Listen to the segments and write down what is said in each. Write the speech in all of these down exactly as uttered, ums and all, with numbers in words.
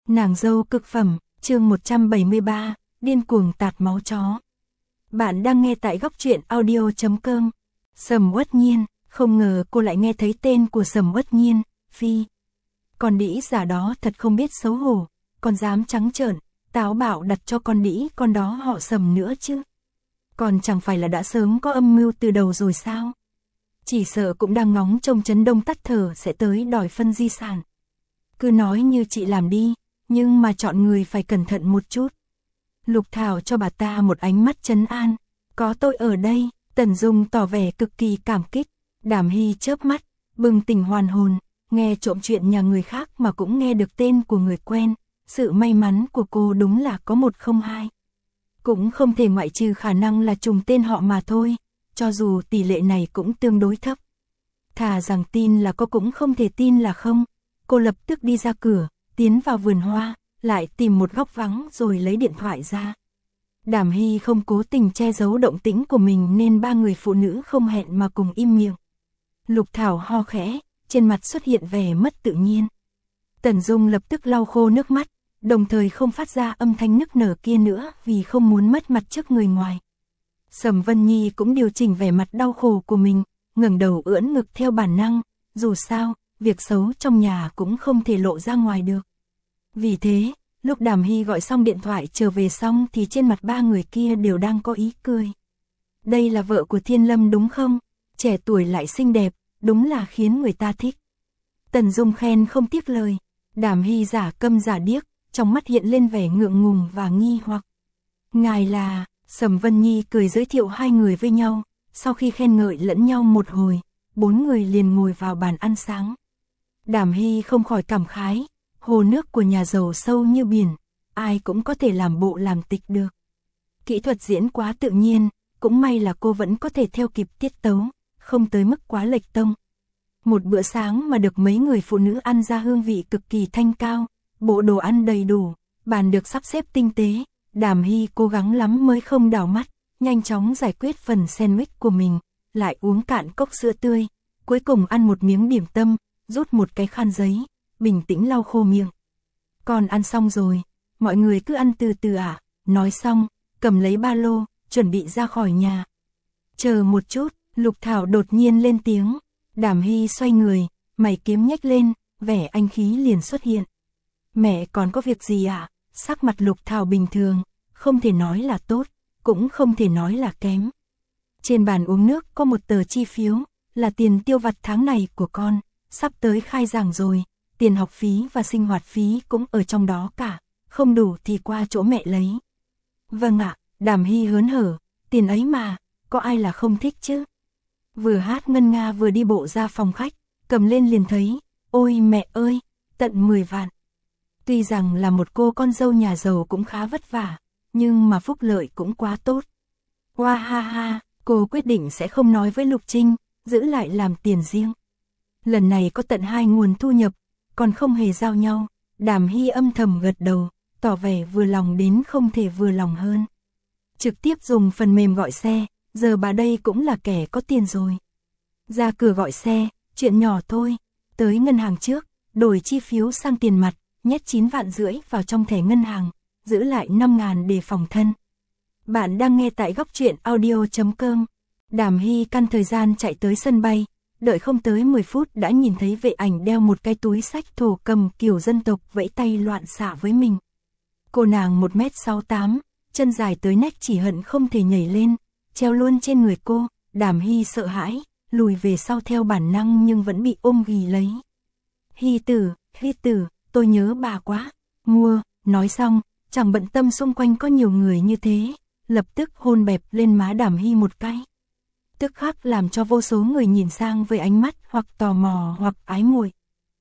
Nàng dâu cực phẩm, chương một trăm bảy mươi ba, điên cuồng tạt máu chó. Bạn đang nghe tại góc truyện audio chấm com. Sầm Uất Nhiên, không ngờ cô lại nghe thấy tên của Sầm Uất Nhiên, phi. Con đĩ giả đó thật không biết xấu hổ, còn dám trắng trợn, táo bạo đặt cho con đĩ con đó họ Sầm nữa chứ. Còn chẳng phải là đã sớm có âm mưu từ đầu rồi sao? Chỉ sợ cũng đang ngóng trông Trấn Đông tắt thở sẽ tới đòi phân di sản. Cứ nói như chị làm đi, nhưng mà chọn người phải cẩn thận một chút. Lục Thảo cho bà ta một ánh mắt trấn an, có tôi ở đây. Tần Dung tỏ vẻ cực kỳ cảm kích. Đàm Hy chớp mắt, bừng tỉnh hoàn hồn, nghe trộm chuyện nhà người khác mà cũng nghe được tên của người quen. Sự may mắn của cô đúng là có một không hai. Cũng không thể ngoại trừ khả năng là trùng tên họ mà thôi, cho dù tỷ lệ này cũng tương đối thấp. Thà rằng tin là có cũng không thể tin là không. Cô lập tức đi ra cửa, tiến vào vườn hoa, lại tìm một góc vắng rồi lấy điện thoại ra. Đàm Hy không cố tình che giấu động tĩnh của mình nên ba người phụ nữ không hẹn mà cùng im miệng. Lục Thảo ho khẽ, trên mặt xuất hiện vẻ mất tự nhiên. Tần Dung lập tức lau khô nước mắt, đồng thời không phát ra âm thanh nức nở kia nữa vì không muốn mất mặt trước người ngoài. Sầm Vân Nhi cũng điều chỉnh vẻ mặt đau khổ của mình, ngẩng đầu ưỡn ngực theo bản năng, dù sao, việc xấu trong nhà cũng không thể lộ ra ngoài được. Vì thế, lúc Đàm Hy gọi xong điện thoại trở về xong thì trên mặt ba người kia đều đang có ý cười. Đây là vợ của Thiên Lâm đúng không? Trẻ tuổi lại xinh đẹp, đúng là khiến người ta thích. Tần Dung khen không tiếc lời. Đàm Hy giả câm giả điếc, trong mắt hiện lên vẻ ngượng ngùng và nghi hoặc. Ngài là... Sầm Vân Nhi cười giới thiệu hai người với nhau, sau khi khen ngợi lẫn nhau một hồi, bốn người liền ngồi vào bàn ăn sáng. Đàm Hy không khỏi cảm khái, hồ nước của nhà giàu sâu như biển, ai cũng có thể làm bộ làm tịch được. Kỹ thuật diễn quá tự nhiên, cũng may là cô vẫn có thể theo kịp tiết tấu, không tới mức quá lệch tông. Một bữa sáng mà được mấy người phụ nữ ăn ra hương vị cực kỳ thanh cao, bộ đồ ăn đầy đủ, bàn được sắp xếp tinh tế. Đàm Hy cố gắng lắm mới không đảo mắt, nhanh chóng giải quyết phần sandwich của mình, lại uống cạn cốc sữa tươi, cuối cùng ăn một miếng điểm tâm, rút một cái khăn giấy, bình tĩnh lau khô miệng. Con ăn xong rồi, mọi người cứ ăn từ từ à, nói xong, cầm lấy ba lô, chuẩn bị ra khỏi nhà. Chờ một chút, Lục Thảo đột nhiên lên tiếng. Đàm Hy xoay người, mày kiếm nhếch lên, vẻ anh khí liền xuất hiện. Mẹ còn có việc gì à? Sắc mặt Lục Thảo bình thường, không thể nói là tốt, cũng không thể nói là kém. Trên bàn uống nước có một tờ chi phiếu, là tiền tiêu vặt tháng này của con, sắp tới khai giảng rồi, tiền học phí và sinh hoạt phí cũng ở trong đó cả, không đủ thì qua chỗ mẹ lấy. Vâng ạ, Đàm Hy hớn hở, tiền ấy mà, có ai là không thích chứ? Vừa hát ngân nga vừa đi bộ ra phòng khách, cầm lên liền thấy, ôi mẹ ơi, tận mười vạn. Tuy rằng là một cô con dâu nhà giàu cũng khá vất vả, nhưng mà phúc lợi cũng quá tốt. Hoa ha ha, cô quyết định sẽ không nói với Lục Trinh, giữ lại làm tiền riêng. Lần này có tận hai nguồn thu nhập, còn không hề giao nhau. Đàm Hy âm thầm gật đầu, tỏ vẻ vừa lòng đến không thể vừa lòng hơn. Trực tiếp dùng phần mềm gọi xe, giờ bà đây cũng là kẻ có tiền rồi. Ra cửa gọi xe, chuyện nhỏ thôi, tới ngân hàng trước, đổi chi phiếu sang tiền mặt. Nhét chín vạn rưỡi vào trong thẻ ngân hàng, giữ lại năm ngàn để phòng thân. Bạn đang nghe tại góc truyện audio chấm com. Đàm Hy căn thời gian chạy tới sân bay, đợi không tới mười phút đã nhìn thấy vệ ảnh đeo một cái túi xách thổ cầm kiểu dân tộc vẫy tay loạn xạ với mình. Cô nàng một mét sáu mươi tám, chân dài tới nách chỉ hận không thể nhảy lên, treo luôn trên người cô. Đàm Hy sợ hãi, lùi về sau theo bản năng nhưng vẫn bị ôm ghì lấy. Hy tử, Hy tử. Tôi nhớ bà quá, mua, nói xong, chẳng bận tâm xung quanh có nhiều người như thế, lập tức hôn bẹp lên má Đàm Hy một cái. Tức khắc làm cho vô số người nhìn sang với ánh mắt hoặc tò mò hoặc ái muội.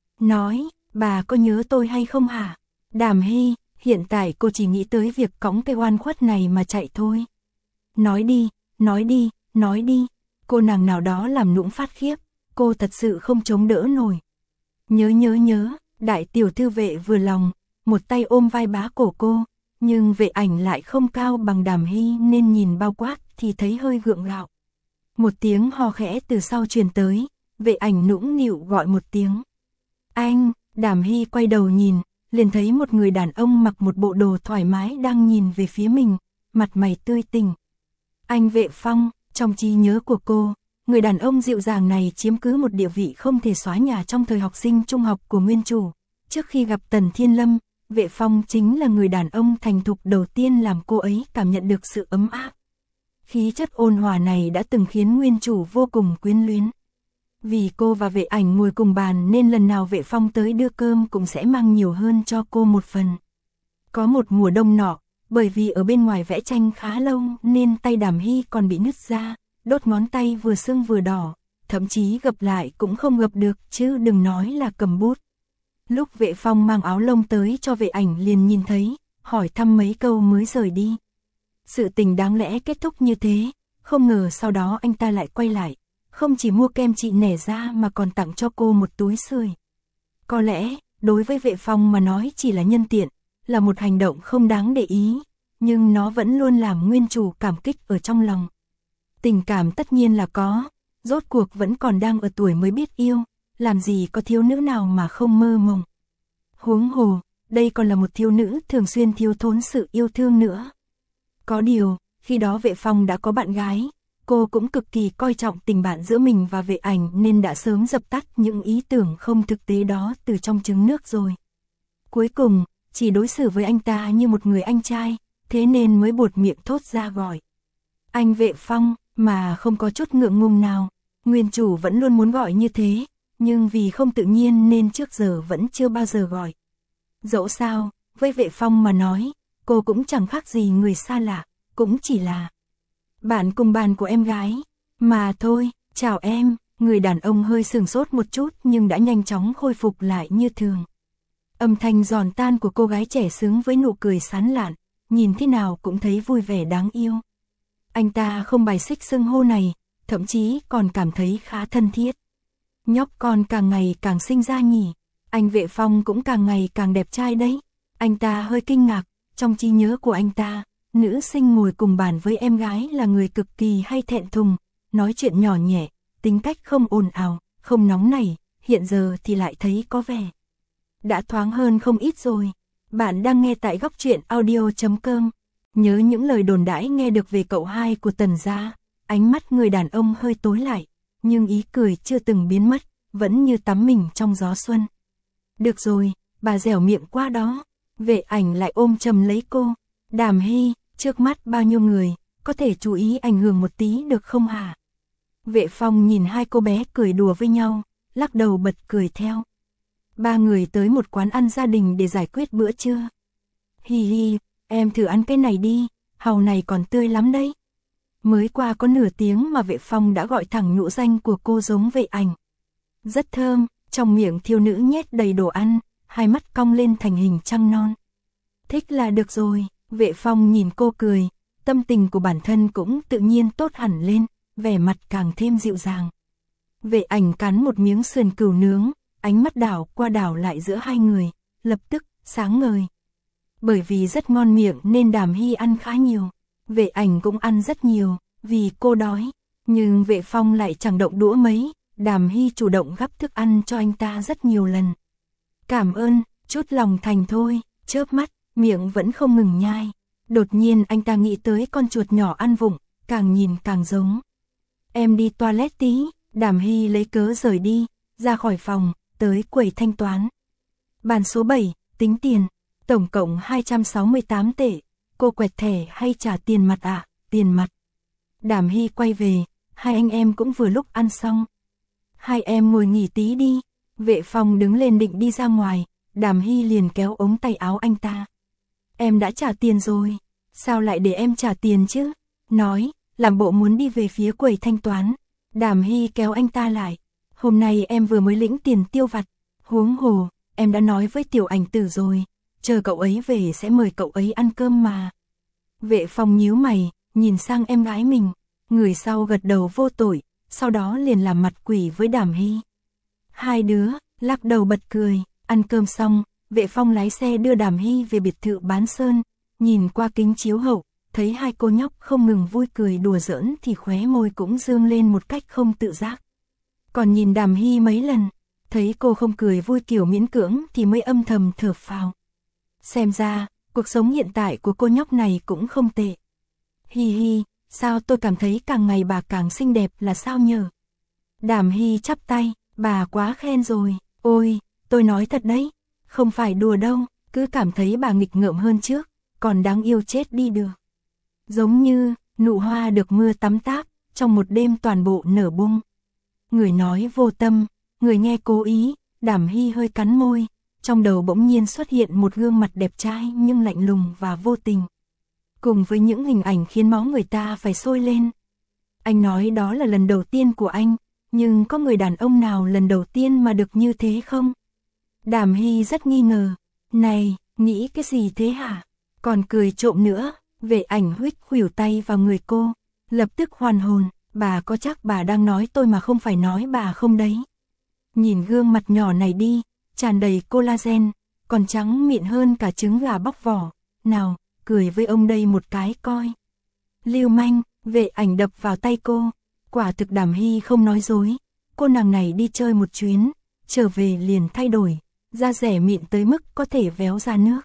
Nói, bà có nhớ tôi hay không hả? Đàm Hy, hiện tại cô chỉ nghĩ tới việc cõng cái oan khuất này mà chạy thôi. Nói đi, nói đi, nói đi, cô nàng nào đó làm nũng phát khiếp, cô thật sự không chống đỡ nổi. Nhớ nhớ nhớ. Đại tiểu thư vệ vừa lòng, một tay ôm vai bá cổ cô, nhưng vệ ảnh lại không cao bằng Đàm Hy nên nhìn bao quát thì thấy hơi gượng gạo. Một tiếng ho khẽ từ sau truyền tới, vệ ảnh nũng nịu gọi một tiếng. Anh, Đàm Hy quay đầu nhìn, liền thấy một người đàn ông mặc một bộ đồ thoải mái đang nhìn về phía mình, mặt mày tươi tỉnh. Anh Vệ Phong, trong trí nhớ của cô, người đàn ông dịu dàng này chiếm cứ một địa vị không thể xóa nhòa trong thời học sinh trung học của nguyên chủ. Trước khi gặp Tần Thiên Lâm, Vệ Phong chính là người đàn ông thành thục đầu tiên làm cô ấy cảm nhận được sự ấm áp. Khí chất ôn hòa này đã từng khiến nguyên chủ vô cùng quyến luyến. Vì cô và Vệ Ảnh ngồi cùng bàn nên lần nào Vệ Phong tới đưa cơm cũng sẽ mang nhiều hơn cho cô một phần. Có một mùa đông nọ, bởi vì ở bên ngoài vẽ tranh khá lâu nên tay Đàm Hy còn bị nứt ra, đốt ngón tay vừa sưng vừa đỏ, thậm chí gập lại cũng không gập được chứ đừng nói là cầm bút. Lúc Vệ Phong mang áo lông tới cho Vệ Ảnh liền nhìn thấy, hỏi thăm mấy câu mới rời đi. Sự tình đáng lẽ kết thúc như thế, không ngờ sau đó anh ta lại quay lại, không chỉ mua kem chị nẻ ra mà còn tặng cho cô một túi sưởi. Có lẽ, đối với Vệ Phong mà nói chỉ là nhân tiện, là một hành động không đáng để ý, nhưng nó vẫn luôn làm nguyên chủ cảm kích ở trong lòng. Tình cảm tất nhiên là có, rốt cuộc vẫn còn đang ở tuổi mới biết yêu, làm gì có thiếu nữ nào mà không mơ mộng. Huống hồ, đây còn là một thiếu nữ thường xuyên thiếu thốn sự yêu thương nữa. Có điều, khi đó Vệ Phong đã có bạn gái, cô cũng cực kỳ coi trọng tình bạn giữa mình và Vệ Ảnh nên đã sớm dập tắt những ý tưởng không thực tế đó từ trong trứng nước rồi. Cuối cùng, chỉ đối xử với anh ta như một người anh trai, thế nên mới buột miệng thốt ra gọi anh Vệ Phong, mà không có chút ngượng ngùng nào. Nguyên chủ vẫn luôn muốn gọi như thế, nhưng vì không tự nhiên nên trước giờ vẫn chưa bao giờ gọi. Dẫu sao, với Vệ Phong mà nói, cô cũng chẳng khác gì người xa lạ, cũng chỉ là bạn cùng bàn của em gái, mà thôi. Chào em. Người đàn ông hơi sửng sốt một chút nhưng đã nhanh chóng khôi phục lại như thường. Âm thanh giòn tan của cô gái trẻ xứng với nụ cười sán lạn, nhìn thế nào cũng thấy vui vẻ đáng yêu. Anh ta không bài xích xưng hô này, thậm chí còn cảm thấy khá thân thiết. Nhóc con càng ngày càng xinh ra nhỉ, anh Vệ Phong cũng càng ngày càng đẹp trai đấy. Anh ta hơi kinh ngạc, trong trí nhớ của anh ta, nữ sinh ngồi cùng bàn với em gái là người cực kỳ hay thẹn thùng, nói chuyện nhỏ nhẹ, tính cách không ồn ào, không nóng nảy, hiện giờ thì lại thấy có vẻ đã thoáng hơn không ít rồi. Bạn đang nghe tại góc truyện audio chấm com. Nhớ những lời đồn đãi nghe được về cậu hai của Tần gia, ánh mắt người đàn ông hơi tối lại, nhưng ý cười chưa từng biến mất, vẫn như tắm mình trong gió xuân. Được rồi, bà dẻo miệng quá đó. Vệ Ảnh lại ôm chầm lấy cô. Đàm Hy, trước mắt bao nhiêu người, có thể chú ý ảnh hưởng một tí được không hả? Vệ Phong nhìn hai cô bé cười đùa với nhau, lắc đầu bật cười theo. Ba người tới một quán ăn gia đình để giải quyết bữa trưa. Hi hi, em thử ăn cái này đi, hàu này còn tươi lắm đấy. Mới qua có nửa tiếng mà Vệ Phong đã gọi thẳng nhũ danh của cô giống Vệ Ảnh. Rất thơm, trong miệng thiếu nữ nhét đầy đồ ăn, hai mắt cong lên thành hình trăng non. Thích là được rồi. Vệ Phong nhìn cô cười, tâm tình của bản thân cũng tự nhiên tốt hẳn lên, vẻ mặt càng thêm dịu dàng. Vệ Ảnh cắn một miếng sườn cừu nướng, ánh mắt đảo qua đảo lại giữa hai người, lập tức sáng ngời. Bởi vì rất ngon miệng nên Đàm Hy ăn khá nhiều, Vệ Ảnh cũng ăn rất nhiều, vì cô đói, nhưng Vệ Phong lại chẳng động đũa mấy, Đàm Hy chủ động gắp thức ăn cho anh ta rất nhiều lần. Cảm ơn, chút lòng thành thôi, chớp mắt, miệng vẫn không ngừng nhai. Đột nhiên anh ta nghĩ tới con chuột nhỏ ăn vụng, càng nhìn càng giống. Em đi toilet tí. Đàm Hy lấy cớ rời đi, ra khỏi phòng, tới quầy thanh toán. Bàn số bảy, tính tiền, tổng cộng hai trăm sáu mươi tám tệ. Cô quẹt thẻ hay trả tiền mặt ạ? À? Tiền mặt. Đàm Hy quay về, hai anh em cũng vừa lúc ăn xong. Hai em ngồi nghỉ tí đi. Vệ Phong đứng lên định đi ra ngoài, Đàm Hy liền kéo ống tay áo anh ta. Em đã trả tiền rồi, sao lại để em trả tiền chứ? Nói, làm bộ muốn đi về phía quầy thanh toán. Đàm Hy kéo anh ta lại. Hôm nay em vừa mới lĩnh tiền tiêu vặt. Huống hồ, em đã nói với Tiểu Ảnh Tử rồi, chờ cậu ấy về sẽ mời cậu ấy ăn cơm mà. Vệ Phong nhíu mày, nhìn sang em gái mình. Người sau gật đầu vô tội, sau đó liền làm mặt quỷ với Đàm Hy. Hai đứa, lắc đầu bật cười, ăn cơm xong, Vệ Phong lái xe đưa Đàm Hy về biệt thự Bán Sơn, nhìn qua kính chiếu hậu, thấy hai cô nhóc không ngừng vui cười đùa giỡn thì khóe môi cũng dương lên một cách không tự giác. Còn nhìn Đàm Hy mấy lần, thấy cô không cười vui kiểu miễn cưỡng thì mới âm thầm thở phào. xem ra, cuộc sống hiện tại của cô nhóc này cũng không tệ. Hi hi, sao tôi cảm thấy càng ngày bà càng xinh đẹp là sao nhờ? Đàm Hy chắp tay, bà quá khen rồi, ôi, tôi nói thật đấy, không phải đùa đâu, cứ cảm thấy bà nghịch ngợm hơn trước, còn đáng yêu chết đi được. Giống như, nụ hoa được mưa tắm táp, trong một đêm toàn bộ nở bung. Người nói vô tâm, người nghe cố ý, Đàm Hy hơi cắn môi, trong đầu bỗng nhiên xuất hiện một gương mặt đẹp trai nhưng lạnh lùng và vô tình. Cùng với những hình ảnh khiến máu người ta phải sôi lên. Anh nói đó là lần đầu tiên của anh, nhưng có người đàn ông nào lần đầu tiên mà được như thế không? Đàm Hy rất nghi ngờ, này, nghĩ cái gì thế hả? Còn cười trộm nữa, Vệ Ảnh huých khuỷu tay vào người cô, lập tức hoàn hồn, bà có chắc bà đang nói tôi mà không phải nói bà không đấy? Nhìn gương mặt nhỏ này đi, tràn đầy collagen, còn trắng mịn hơn cả trứng gà bóc vỏ, nào, cười với ông đây một cái coi. Lưu manh, Vệ Ảnh đập vào tay cô, quả thực Đàm Hy không nói dối, cô nàng này đi chơi một chuyến, trở về liền thay đổi, da rẻ mịn tới mức có thể véo ra nước.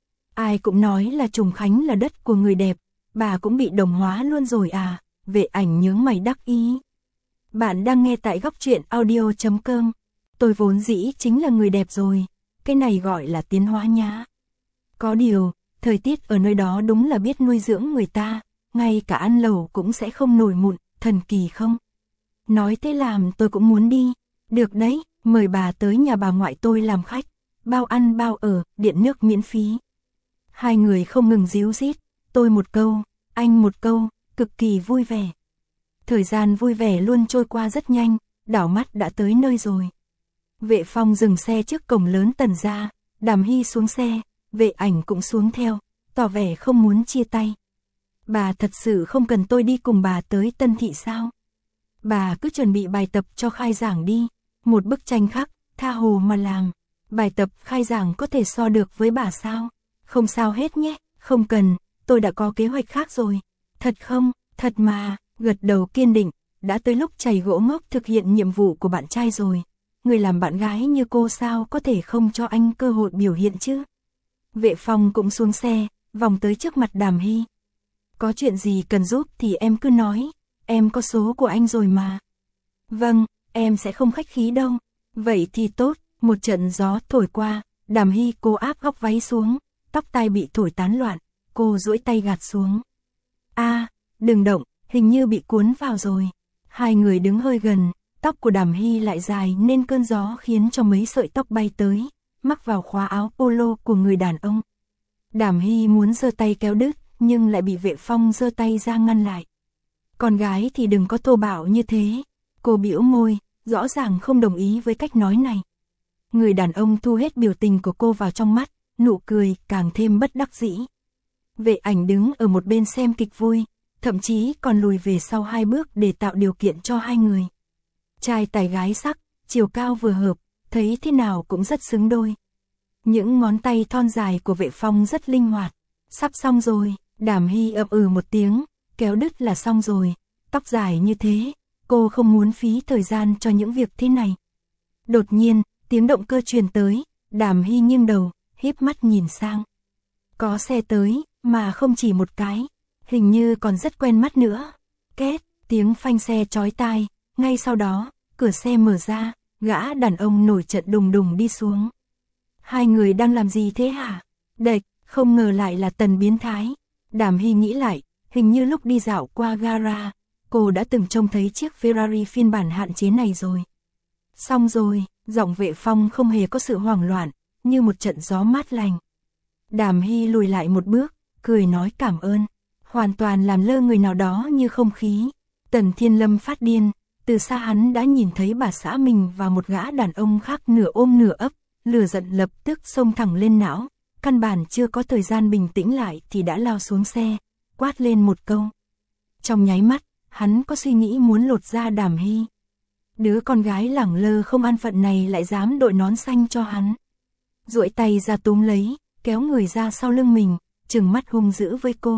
Ai cũng nói là Trùng Khánh là đất của người đẹp, bà cũng bị đồng hóa luôn rồi à, Vệ Ảnh nhướng mày đắc ý. Bạn đang nghe tại góc truyện audio chấm com, tôi vốn dĩ chính là người đẹp rồi, cái này gọi là tiến hóa nhá. Có điều, thời tiết ở nơi đó đúng là biết nuôi dưỡng người ta, ngay cả ăn lẩu cũng sẽ không nổi mụn, thần kỳ không? Nói thế làm tôi cũng muốn đi, được đấy, mời bà tới nhà bà ngoại tôi làm khách, bao ăn bao ở, điện nước miễn phí. Hai người không ngừng díu dít, tôi một câu, anh một câu, cực kỳ vui vẻ. Thời gian vui vẻ luôn trôi qua rất nhanh, đảo mắt đã tới nơi rồi. Vệ Phong dừng xe trước cổng lớn Tần gia, Đàm Hy xuống xe, Vệ Ảnh cũng xuống theo, tỏ vẻ không muốn chia tay. Bà thật sự không cần tôi đi cùng bà tới Tân Thị sao? Bà cứ chuẩn bị bài tập cho khai giảng đi, một bức tranh khắc, tha hồ mà làm. Bài tập khai giảng có thể so được với bà sao? Không sao hết nhé, không cần, tôi đã có kế hoạch khác rồi. Thật không, thật mà, gật đầu kiên định, đã tới lúc chày gỗ ngốc thực hiện nhiệm vụ của bạn trai rồi. Người làm bạn gái như cô sao có thể không cho anh cơ hội biểu hiện chứ? Vệ Phong cũng xuống xe, vòng tới trước mặt Đàm Hy. Có chuyện gì cần giúp thì em cứ nói, em có số của anh rồi mà. Vâng, em sẽ không khách khí đâu. Vậy thì tốt, một trận gió thổi qua, Đàm Hy cô áp góc váy xuống, tóc tai bị thổi tán loạn, cô duỗi tay gạt xuống. A, đừng động, hình như bị cuốn vào rồi. Hai người đứng hơi gần, tóc của Đàm Hy lại dài nên cơn gió khiến cho mấy sợi tóc bay tới, mắc vào khóa áo polo của người đàn ông. Đàm Hy muốn giơ tay kéo đứt, nhưng lại bị Vệ Phong giơ tay ra ngăn lại. Con gái thì đừng có thô bạo như thế. Cô bĩu môi, rõ ràng không đồng ý với cách nói này. Người đàn ông thu hết biểu tình của cô vào trong mắt, nụ cười càng thêm bất đắc dĩ. Vệ Ảnh đứng ở một bên xem kịch vui, thậm chí còn lùi về sau hai bước để tạo điều kiện cho hai người. Trai tài gái sắc, chiều cao vừa hợp, thấy thế nào cũng rất xứng đôi. Những ngón tay thon dài của Vệ Phong rất linh hoạt. Sắp xong rồi, Đàm Hy ậm ừ một tiếng, kéo đứt là xong rồi, tóc dài như thế, cô không muốn phí thời gian cho những việc thế này. Đột nhiên, tiếng động cơ truyền tới, Đàm Hy nghiêng đầu, híp mắt nhìn sang. Có xe tới, mà không chỉ một cái, hình như còn rất quen mắt nữa. Két, tiếng phanh xe chói tai, ngay sau đó, cửa xe mở ra, gã đàn ông nổi trận đùng đùng đi xuống. Hai người đang làm gì thế hả? Đệch, không ngờ lại là Tần biến thái. Đàm Hy nghĩ lại, hình như lúc đi dạo qua gara, cô đã từng trông thấy chiếc Ferrari phiên bản hạn chế này rồi. Xong rồi, giọng Vệ Phong không hề có sự hoảng loạn, như một trận gió mát lành. Đàm Hy lùi lại một bước, cười nói cảm ơn, hoàn toàn làm lơ người nào đó như không khí. Tần Thiên Lâm phát điên, từ xa hắn đã nhìn thấy bà xã mình và một gã đàn ông khác nửa ôm nửa ấp, lửa giận lập tức xông thẳng lên não, căn bản chưa có thời gian bình tĩnh lại thì đã lao xuống xe, quát lên một câu. Trong nháy mắt, hắn có suy nghĩ muốn lột da Đàm Hy. Đứa con gái lẳng lơ không an phận này lại dám đội nón xanh cho hắn. Duỗi tay ra túm lấy, kéo người ra sau lưng mình, trừng mắt hung dữ với cô.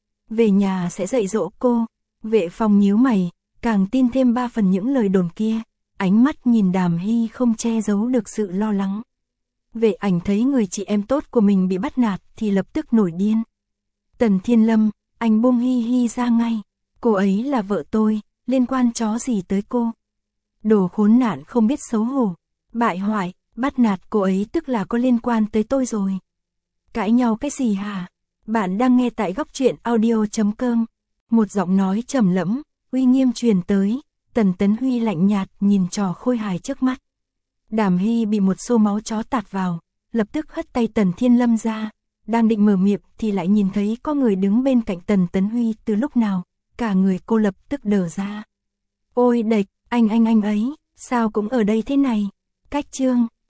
Về nhà sẽ dạy dỗ cô. Vệ Phong nhíu mày, càng tin thêm ba phần những lời đồn kia, ánh mắt nhìn Đàm Hy không che giấu được sự lo lắng. Vệ Ảnh thấy người chị em tốt của mình bị bắt nạt thì lập tức nổi điên. Tần Thiên Lâm, anh buông Hi Hi ra ngay. Cô ấy là vợ tôi, liên quan chó gì tới cô? Đồ khốn nạn không biết xấu hổ. Bại hoại, bắt nạt cô ấy tức là có liên quan tới tôi rồi. Cãi nhau cái gì hả? Bạn đang nghe tại góc truyện audio.com. Một giọng nói trầm lẫm, uy nghiêm truyền tới. Tần Tấn Huy lạnh nhạt nhìn trò khôi hài trước mắt. Đàm Hy bị một xô máu chó tạt vào, lập tức hất tay Tần Thiên Lâm ra. Đang định mở miệng thì lại nhìn thấy có người đứng bên cạnh Tần Tấn Huy từ lúc nào. Cả người cô lập tức đờ ra. Ôi địch, anh anh anh ấy, sao cũng ở đây thế này? Cách chương